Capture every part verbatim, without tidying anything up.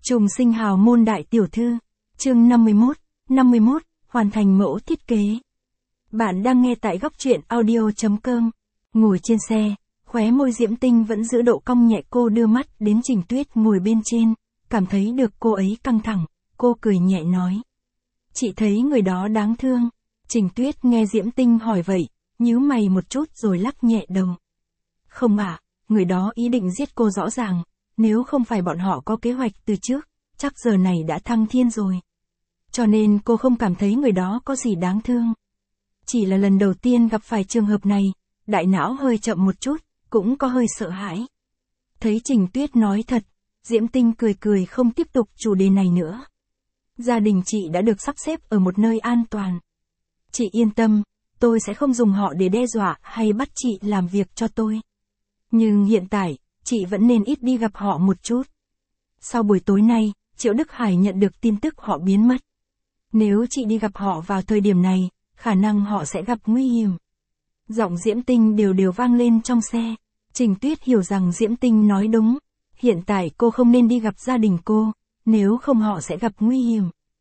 Trùng sinh hào môn đại tiểu thư, chương năm mươi mốt, năm mươi mốt, hoàn thành mẫu thiết kế. Bạn đang nghe tại góc truyện audio chấm com. Ngồi trên xe, khóe môi Diễm Tinh vẫn giữ độ cong nhẹ, cô đưa mắt đến Trình Tuyết ngồi bên trên, cảm thấy được cô ấy căng thẳng, cô cười nhẹ nói. Chị thấy người đó đáng thương. Trình Tuyết nghe Diễm Tinh hỏi vậy, nhíu mày một chút rồi lắc nhẹ đầu. Không ạ, à, người đó ý định giết cô rõ ràng, nếu không phải bọn họ có kế hoạch từ trước, chắc giờ này đã thăng thiên rồi. Cho nên cô không cảm thấy người đó có gì đáng thương. Chỉ là lần đầu tiên gặp phải trường hợp này, đại não hơi chậm một chút, cũng có hơi sợ hãi. Thấy Trình Tuyết nói thật, Diễm Tinh cười cười không tiếp tục chủ đề này nữa. Gia đình chị đã được sắp xếp ở một nơi an toàn. Chị yên tâm, tôi sẽ không dùng họ để đe dọa hay bắt chị làm việc cho tôi. Nhưng hiện tại, chị vẫn nên ít đi gặp họ một chút. Sau buổi tối nay, Triệu Đức Hải nhận được tin tức họ biến mất. Nếu chị đi gặp họ vào thời điểm này, khả năng họ sẽ gặp nguy hiểm. Giọng Diễm Tinh đều đều vang lên trong xe. Trình Tuyết hiểu rằng Diễm Tinh nói đúng. Hiện tại cô không nên đi gặp gia đình cô, nếu không họ sẽ gặp nguy hiểm.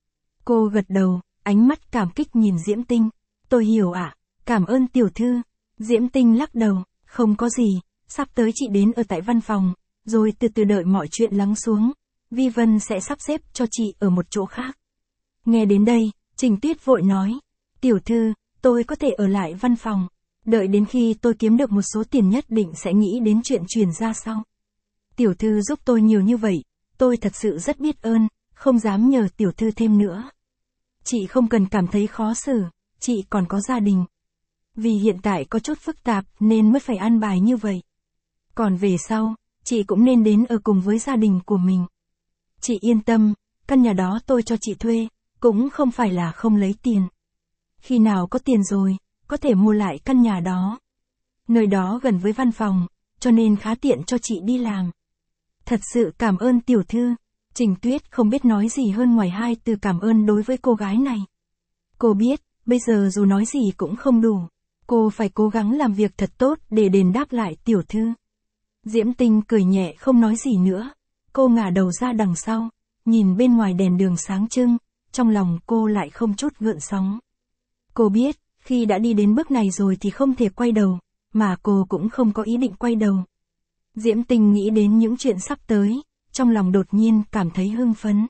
Cô gật đầu, ánh mắt cảm kích nhìn Diễm Tinh. Tôi hiểu ạ, à, cảm ơn tiểu thư. Diễm Tinh lắc đầu, không có gì, sắp tới chị đến ở tại văn phòng, rồi từ từ đợi mọi chuyện lắng xuống. Vi Vân sẽ sắp xếp cho chị ở một chỗ khác. Nghe đến đây, Trình Tuyết vội nói. Tiểu thư, tôi có thể ở lại văn phòng. Đợi đến khi tôi kiếm được một số tiền nhất định sẽ nghĩ đến chuyện chuyển ra sau. Tiểu thư giúp tôi nhiều như vậy, tôi thật sự rất biết ơn, không dám nhờ tiểu thư thêm nữa. Chị không cần cảm thấy khó xử, chị còn có gia đình. Vì hiện tại có chút phức tạp nên mới phải an bài như vậy. Còn về sau, chị cũng nên đến ở cùng với gia đình của mình. Chị yên tâm, căn nhà đó tôi cho chị thuê, cũng không phải là không lấy tiền. Khi nào có tiền rồi, có thể mua lại căn nhà đó. Nơi đó gần với văn phòng, cho nên khá tiện cho chị đi làm. Thật sự cảm ơn tiểu thư. Trình Tuyết không biết nói gì hơn ngoài hai từ cảm ơn đối với cô gái này. Cô biết, bây giờ dù nói gì cũng không đủ. Cô phải cố gắng làm việc thật tốt để đền đáp lại tiểu thư. Diễm Tinh cười nhẹ không nói gì nữa. Cô ngả đầu ra đằng sau, nhìn bên ngoài đèn đường sáng trưng, trong lòng cô lại không chút gợn sóng. Cô biết, khi đã đi đến bước này rồi thì không thể quay đầu, mà cô cũng không có ý định quay đầu. Diễm Tinh nghĩ đến những chuyện sắp tới, trong lòng đột nhiên cảm thấy hưng phấn.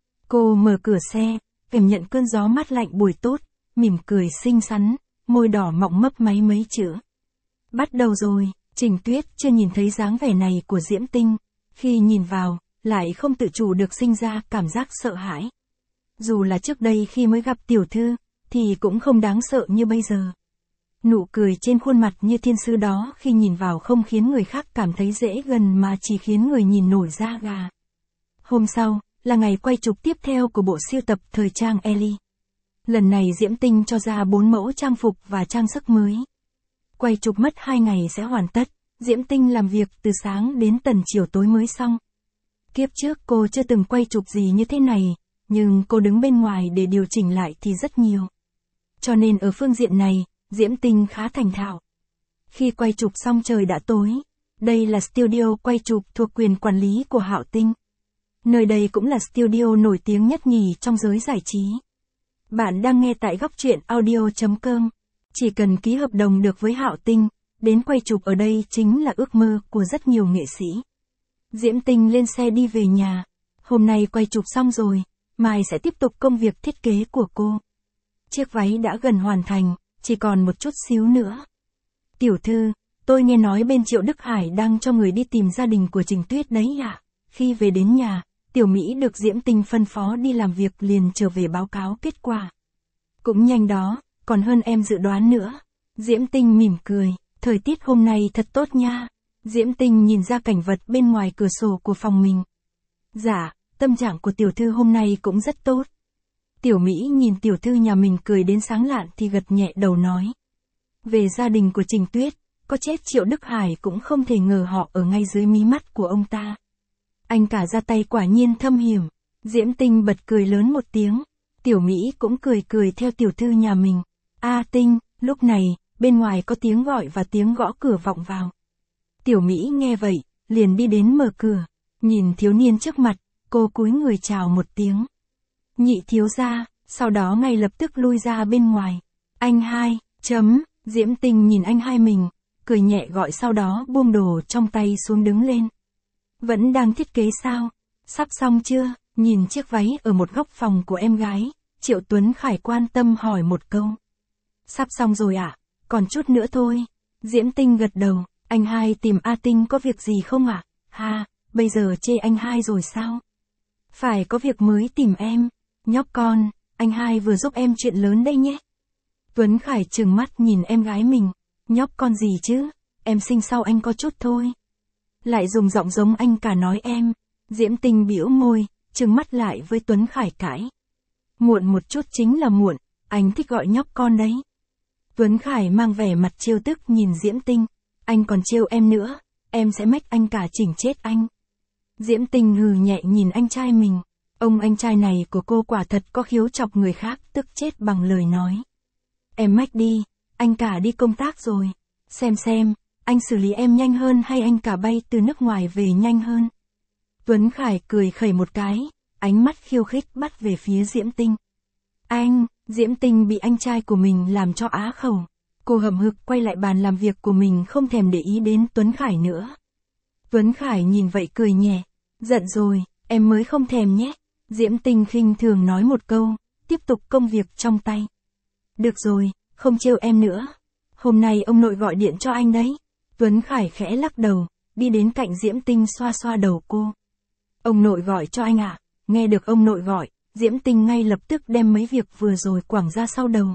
Cô mở cửa xe, cảm nhận cơn gió mát lạnh buổi tốt, mỉm cười xinh xắn, môi đỏ mọng mấp máy mấy chữ. Bắt đầu rồi. Trình Tuyết chưa nhìn thấy dáng vẻ này của Diễm Tinh, khi nhìn vào, lại không tự chủ được sinh ra cảm giác sợ hãi. Dù là trước đây khi mới gặp tiểu thư, thì cũng không đáng sợ như bây giờ. Nụ cười trên khuôn mặt như thiên sứ đó khi nhìn vào không khiến người khác cảm thấy dễ gần mà chỉ khiến người nhìn nổi da gà. Hôm sau, là ngày quay chụp tiếp theo của bộ sưu tập thời trang Ellie. Lần này Diễm Tinh cho ra bốn mẫu trang phục và trang sức mới. Quay chụp mất hai ngày sẽ hoàn tất, Diễm Tinh làm việc từ sáng đến tận chiều tối mới xong. Kiếp trước cô chưa từng quay chụp gì như thế này, nhưng cô đứng bên ngoài để điều chỉnh lại thì rất nhiều. Cho nên ở phương diện này, Diễm Tinh khá thành thạo. Khi quay chụp xong trời đã tối, đây là studio quay chụp thuộc quyền quản lý của Hạo Tinh. Nơi đây cũng là studio nổi tiếng nhất nhì trong giới giải trí. Bạn đang nghe tại góc truyện audio chấm com. Chỉ cần ký hợp đồng được với Hạo Tinh, đến quay chụp ở đây chính là ước mơ của rất nhiều nghệ sĩ. Diễm Tinh lên xe đi về nhà. Hôm nay quay chụp xong rồi, mai sẽ tiếp tục công việc thiết kế của cô. Chiếc váy đã gần hoàn thành, chỉ còn một chút xíu nữa. Tiểu thư, tôi nghe nói bên Triệu Đức Hải đang cho người đi tìm gia đình của Trình Tuyết đấy ạ. À? Khi về đến nhà, Tiểu Mỹ được Diễm Tinh phân phó đi làm việc liền trở về báo cáo kết quả. Cũng nhanh đó, còn hơn em dự đoán nữa. Diễm Tinh mỉm cười, thời tiết hôm nay thật tốt nha. Diễm Tinh nhìn ra cảnh vật bên ngoài cửa sổ của phòng mình. Dạ, tâm trạng của tiểu thư hôm nay cũng rất tốt. Tiểu Mỹ nhìn tiểu thư nhà mình cười đến sáng lạn thì gật nhẹ đầu nói. Về gia đình của Trình Tuyết, có chết Triệu Đức Hải cũng không thể ngờ họ ở ngay dưới mí mắt của ông ta. Anh cả ra tay quả nhiên thâm hiểm. Diễm Tinh bật cười lớn một tiếng. Tiểu Mỹ cũng cười cười theo tiểu thư nhà mình. A Tinh, lúc này, bên ngoài có tiếng gọi và tiếng gõ cửa vọng vào. Tiểu Mỹ nghe vậy, liền đi đến mở cửa. Nhìn thiếu niên trước mặt, cô cúi người chào một tiếng. Nhị thiếu gia, sau đó ngay lập tức lui ra bên ngoài. Anh hai, chấm, Diễm Tinh nhìn anh hai mình, cười nhẹ gọi sau đó buông đồ trong tay xuống đứng lên. Vẫn đang thiết kế sao? Sắp xong chưa? Nhìn chiếc váy ở một góc phòng của em gái, Triệu Tuấn Khải quan tâm hỏi một câu. Sắp xong rồi ạ, à? Còn chút nữa thôi. Diễm Tinh gật đầu, anh hai tìm A Tinh có việc gì không ạ? À? Ha, bây giờ chê anh hai rồi sao? Phải có việc mới tìm em. Nhóc con, anh hai vừa giúp em chuyện lớn đây nhé. Tuấn Khải trừng mắt nhìn em gái mình. Nhóc con gì chứ? Em sinh sau anh có chút thôi. Lại dùng giọng giống anh cả nói em. Diễm Tinh bĩu môi, trừng mắt lại với Tuấn Khải cãi. Muộn một chút chính là muộn, anh thích gọi nhóc con đấy. Tuấn Khải mang vẻ mặt trêu tức nhìn Diễm Tinh. Anh còn trêu em nữa, em sẽ mách anh cả chỉnh chết anh. Diễm Tinh hừ nhẹ nhìn anh trai mình. Ông anh trai này của cô quả thật có khiếu chọc người khác tức chết bằng lời nói. Em mách đi, anh cả đi công tác rồi. Xem xem, anh xử lý em nhanh hơn hay anh cả bay từ nước ngoài về nhanh hơn. Tuấn Khải cười khẩy một cái, ánh mắt khiêu khích bắt về phía Diễm Tinh. Anh, Diễm Tinh bị anh trai của mình làm cho á khẩu. Cô hậm hực quay lại bàn làm việc của mình không thèm để ý đến Tuấn Khải nữa. Tuấn Khải nhìn vậy cười nhẹ. Giận rồi, em mới không thèm nhé. Diễm Tinh khinh thường nói một câu, tiếp tục công việc trong tay. Được rồi, không trêu em nữa. Hôm nay ông nội gọi điện cho anh đấy. Tuấn Khải khẽ lắc đầu, đi đến cạnh Diễm Tinh xoa xoa đầu cô. Ông nội gọi cho anh ạ. À? Nghe được ông nội gọi, Diễm Tinh ngay lập tức đem mấy việc vừa rồi quẳng ra sau đầu.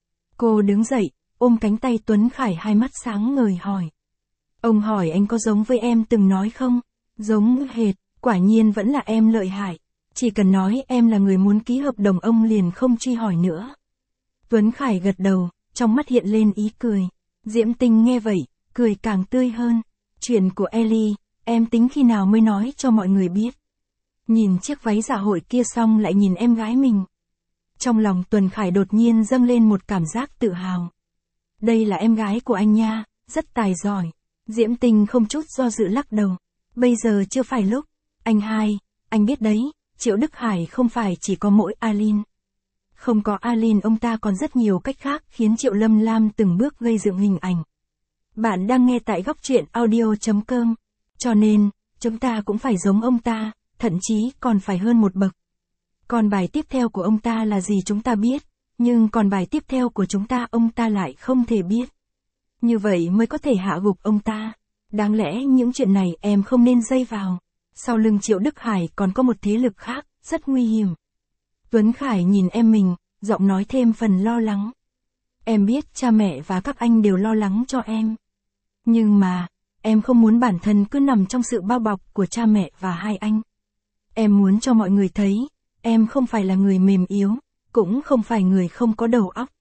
Cô đứng dậy, ôm cánh tay Tuấn Khải hai mắt sáng ngời hỏi. Ông hỏi anh có giống với em từng nói không? Giống hệt, quả nhiên vẫn là em lợi hại. Chỉ cần nói em là người muốn ký hợp đồng ông liền không truy hỏi nữa. Tuấn Khải gật đầu, trong mắt hiện lên ý cười. Diễm Tinh nghe vậy, cười càng tươi hơn. Chuyện của Ellie, em tính khi nào mới nói cho mọi người biết. Nhìn chiếc váy dạ hội kia xong lại nhìn em gái mình. Trong lòng Tuấn Khải đột nhiên dâng lên một cảm giác tự hào. Đây là em gái của anh nha, rất tài giỏi. Diễm Tinh không chút do dự lắc đầu. Bây giờ chưa phải lúc. Anh hai, anh biết đấy, Triệu Đức Hải không phải chỉ có mỗi Alin. Không có Alin ông ta còn rất nhiều cách khác khiến Triệu Lâm Lam từng bước gây dựng hình ảnh. Bạn đang nghe tại góc truyện audio chấm com. Cho nên, chúng ta cũng phải giống ông ta, thậm chí còn phải hơn một bậc. Còn bài tiếp theo của ông ta là gì chúng ta biết, nhưng còn bài tiếp theo của chúng ta ông ta lại không thể biết. Như vậy mới có thể hạ gục ông ta. Đáng lẽ những chuyện này em không nên dây vào. Sau lưng Triệu Đức Hải còn có một thế lực khác, rất nguy hiểm. Tuấn Khải nhìn em mình, giọng nói thêm phần lo lắng. Em biết cha mẹ và các anh đều lo lắng cho em. Nhưng mà, em không muốn bản thân cứ nằm trong sự bao bọc của cha mẹ và hai anh. Em muốn cho mọi người thấy, em không phải là người mềm yếu, cũng không phải người không có đầu óc.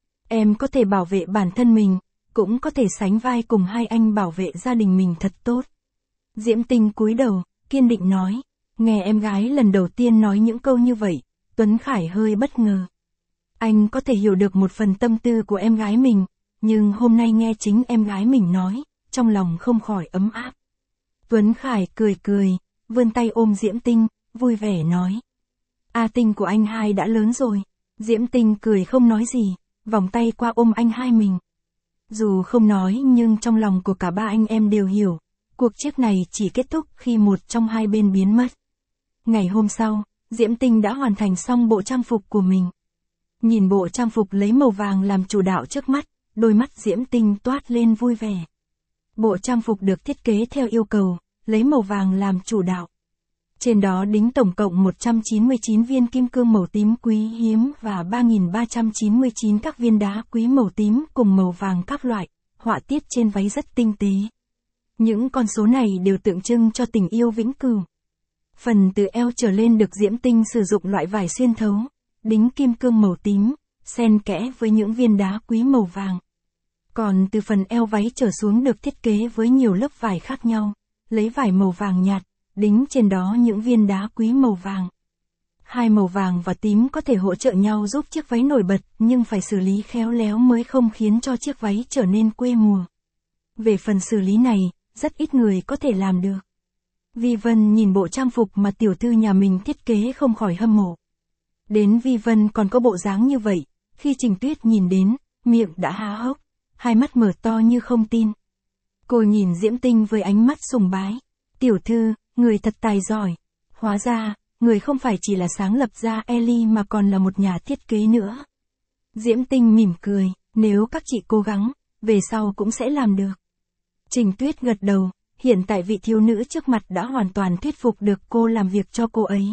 Em có thể bảo vệ bản thân mình, cũng có thể sánh vai cùng hai anh bảo vệ gia đình mình thật tốt. Diễm Tinh cúi đầu, kiên định nói. Nghe em gái lần đầu tiên nói những câu như vậy, Tuấn Khải hơi bất ngờ. Anh có thể hiểu được một phần tâm tư của em gái mình, nhưng hôm nay nghe chính em gái mình nói, trong lòng không khỏi ấm áp. Tuấn Khải cười cười, vươn tay ôm Diễm Tinh, vui vẻ nói. A Tinh của anh hai đã lớn rồi. Diễm Tinh cười không nói gì, vòng tay qua ôm anh hai mình. Dù không nói nhưng trong lòng của cả ba anh em đều hiểu, cuộc chiếc này chỉ kết thúc khi một trong hai bên biến mất. Ngày hôm sau, Diễm Tinh đã hoàn thành xong bộ trang phục của mình. Nhìn bộ trang phục lấy màu vàng làm chủ đạo trước mắt, đôi mắt Diễm Tinh toát lên vui vẻ. Bộ trang phục được thiết kế theo yêu cầu, lấy màu vàng làm chủ đạo. Trên đó đính tổng cộng một trăm chín mươi chín viên kim cương màu tím quý hiếm và ba nghìn ba trăm chín mươi chín các viên đá quý màu tím cùng màu vàng các loại, họa tiết trên váy rất tinh tế. Những con số này đều tượng trưng cho tình yêu vĩnh cửu. Phần từ eo trở lên được Diễm Tinh sử dụng loại vải xuyên thấu, đính kim cương màu tím, xen kẽ với những viên đá quý màu vàng. Còn từ phần eo váy trở xuống được thiết kế với nhiều lớp vải khác nhau, lấy vải màu vàng nhạt, đính trên đó những viên đá quý màu vàng. Hai màu vàng và tím có thể hỗ trợ nhau giúp chiếc váy nổi bật, nhưng phải xử lý khéo léo mới không khiến cho chiếc váy trở nên quê mùa. Về phần xử lý này, rất ít người có thể làm được. Vi Vân nhìn bộ trang phục mà tiểu thư nhà mình thiết kế không khỏi hâm mộ. Đến Vi Vân còn có bộ dáng như vậy, khi Trình Tuyết nhìn đến, miệng đã há hốc, hai mắt mở to như không tin. Cô nhìn Diễm Tinh với ánh mắt sùng bái. Tiểu thư, người thật tài giỏi. Hóa ra, người không phải chỉ là sáng lập ra Ellie mà còn là một nhà thiết kế nữa. Diễm Tinh mỉm cười, nếu các chị cố gắng, về sau cũng sẽ làm được. Trình Tuyết gật đầu, hiện tại vị thiếu nữ trước mặt đã hoàn toàn thuyết phục được cô làm việc cho cô ấy.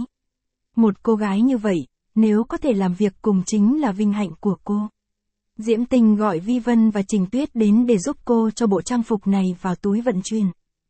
Một cô gái như vậy, nếu có thể làm việc cùng chính là vinh hạnh của cô. Diễm Tinh gọi Vi Vân và Trình Tuyết đến để giúp cô cho bộ trang phục này vào túi vận chuyển.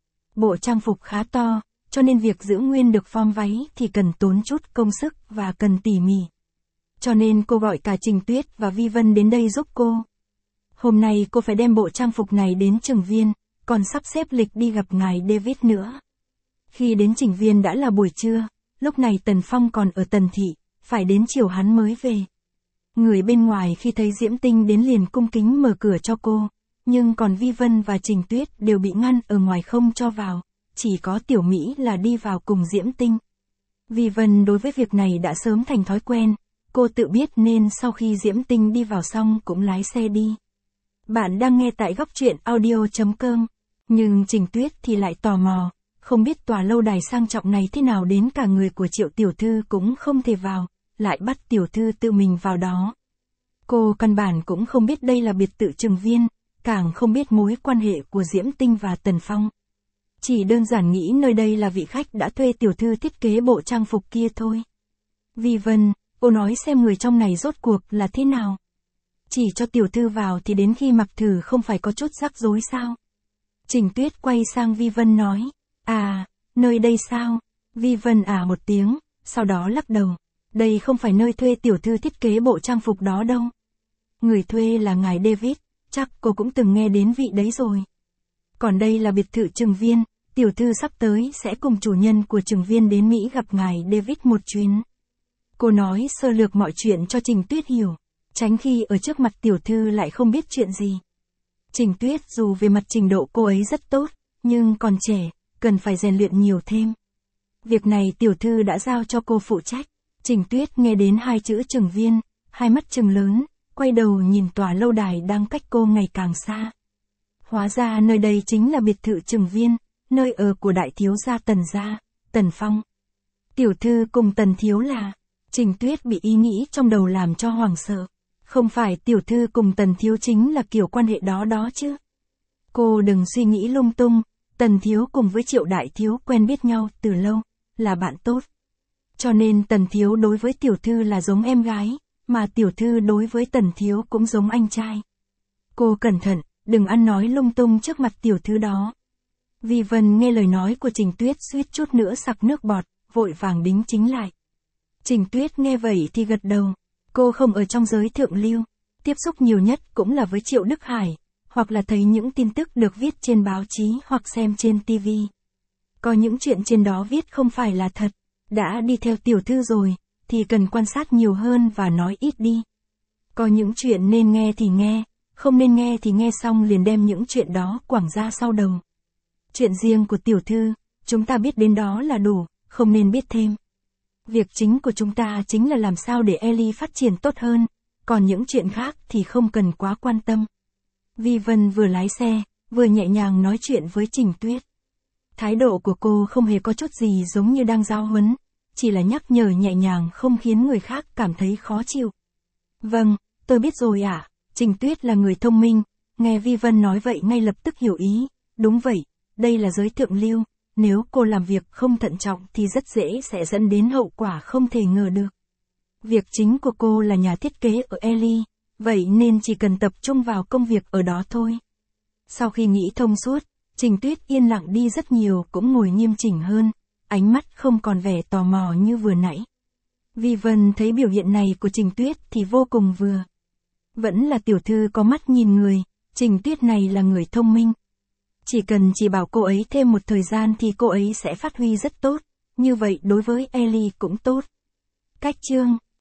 Bộ trang phục khá to, cho nên việc giữ nguyên được form váy thì cần tốn chút công sức và cần tỉ mỉ. Cho nên cô gọi cả Trình Tuyết và Vi Vân đến đây giúp cô. Hôm nay cô phải đem bộ trang phục này đến Trường Viên, còn sắp xếp lịch đi gặp ngài David nữa. Khi đến Trình Viên đã là buổi trưa, lúc này Tần Phong còn ở Tần Thị, phải đến chiều hắn mới về. Người bên ngoài khi thấy Diễm Tinh đến liền cung kính mở cửa cho cô, nhưng còn Vi Vân và Trình Tuyết đều bị ngăn ở ngoài không cho vào, chỉ có Tiểu Mỹ là đi vào cùng Diễm Tinh. Vi Vân đối với việc này đã sớm thành thói quen, cô tự biết nên sau khi Diễm Tinh đi vào xong cũng lái xe đi. Bạn đang nghe tại góc truyện audio chấm com, nhưng Trình Tuyết thì lại tò mò, không biết tòa lâu đài sang trọng này thế nào đến cả người của Triệu tiểu thư cũng không thể vào, lại bắt tiểu thư tự mình vào đó. Cô căn bản cũng không biết đây là biệt thự Trường Viên, càng không biết mối quan hệ của Diễm Tinh và Tần Phong. Chỉ đơn giản nghĩ nơi đây là vị khách đã thuê tiểu thư thiết kế bộ trang phục kia thôi. Vi Vân, cô nói xem người trong này rốt cuộc là thế nào. Chỉ cho tiểu thư vào thì đến khi mặc thử không phải có chút rắc rối sao? Trình Tuyết quay sang Vi Vân nói, à, nơi đây sao? Vi Vân à một tiếng, sau đó lắc đầu. Đây không phải nơi thuê tiểu thư thiết kế bộ trang phục đó đâu. Người thuê là ngài David, chắc cô cũng từng nghe đến vị đấy rồi. Còn đây là biệt thự Trường Viên, tiểu thư sắp tới sẽ cùng chủ nhân của Trường Viên đến Mỹ gặp ngài David một chuyến. Cô nói sơ lược mọi chuyện cho Trình Tuyết hiểu, tránh khi ở trước mặt tiểu thư lại không biết chuyện gì. Trình Tuyết dù về mặt trình độ cô ấy rất tốt, nhưng còn trẻ, cần phải rèn luyện nhiều thêm. Việc này tiểu thư đã giao cho cô phụ trách. Trình Tuyết nghe đến hai chữ Trường Viên, hai mắt trừng lớn, quay đầu nhìn tòa lâu đài đang cách cô ngày càng xa. Hóa ra nơi đây chính là biệt thự Trường Viên, nơi ở của đại thiếu gia Tần gia, Tần Phong. Tiểu thư cùng Tần thiếu là, Trình Tuyết bị ý nghĩ trong đầu làm cho hoảng sợ. Không phải tiểu thư cùng Tần thiếu chính là kiểu quan hệ đó đó chứ. Cô đừng suy nghĩ lung tung, Tần thiếu cùng với Triệu đại thiếu quen biết nhau từ lâu, là bạn tốt. Cho nên Tần thiếu đối với tiểu thư là giống em gái, mà tiểu thư đối với Tần thiếu cũng giống anh trai. Cô cẩn thận, đừng ăn nói lung tung trước mặt tiểu thư đó. Vi Vân nghe lời nói của Trình Tuyết suýt chút nữa sặc nước bọt, vội vàng đính chính lại. Trình Tuyết nghe vậy thì gật đầu. Cô không ở trong giới thượng lưu, tiếp xúc nhiều nhất cũng là với Triệu Đức Hải, hoặc là thấy những tin tức được viết trên báo chí hoặc xem trên ti vi. Có những chuyện trên đó viết không phải là thật, đã đi theo tiểu thư rồi, thì cần quan sát nhiều hơn và nói ít đi. Có những chuyện nên nghe thì nghe, không nên nghe thì nghe xong liền đem những chuyện đó quẳng ra sau đầu. Chuyện riêng của tiểu thư, chúng ta biết đến đó là đủ, không nên biết thêm. Việc chính của chúng ta chính là làm sao để Ellie phát triển tốt hơn, còn những chuyện khác thì không cần quá quan tâm. Vi Vân vừa lái xe, vừa nhẹ nhàng nói chuyện với Trình Tuyết. Thái độ của cô không hề có chút gì giống như đang giáo huấn, chỉ là nhắc nhở nhẹ nhàng không khiến người khác cảm thấy khó chịu. Vâng, tôi biết rồi ạ. À. Trình Tuyết là người thông minh, nghe Vi Vân nói vậy ngay lập tức hiểu ý. Đúng vậy, đây là giới thượng lưu, nếu cô làm việc không thận trọng thì rất dễ sẽ dẫn đến hậu quả không thể ngờ được. Việc chính của cô là nhà thiết kế ở Ellie, vậy nên chỉ cần tập trung vào công việc ở đó thôi. Sau khi nghĩ thông suốt, Trình Tuyết yên lặng đi rất nhiều, cũng ngồi nghiêm chỉnh hơn, ánh mắt không còn vẻ tò mò như vừa nãy. Vi Vân thấy biểu hiện này của Trình Tuyết thì vô cùng vừa. Vẫn là tiểu thư có mắt nhìn người, Trình Tuyết này là người thông minh. Chỉ cần chỉ bảo cô ấy thêm một thời gian thì cô ấy sẽ phát huy rất tốt, như vậy đối với Ellie cũng tốt. Cách chương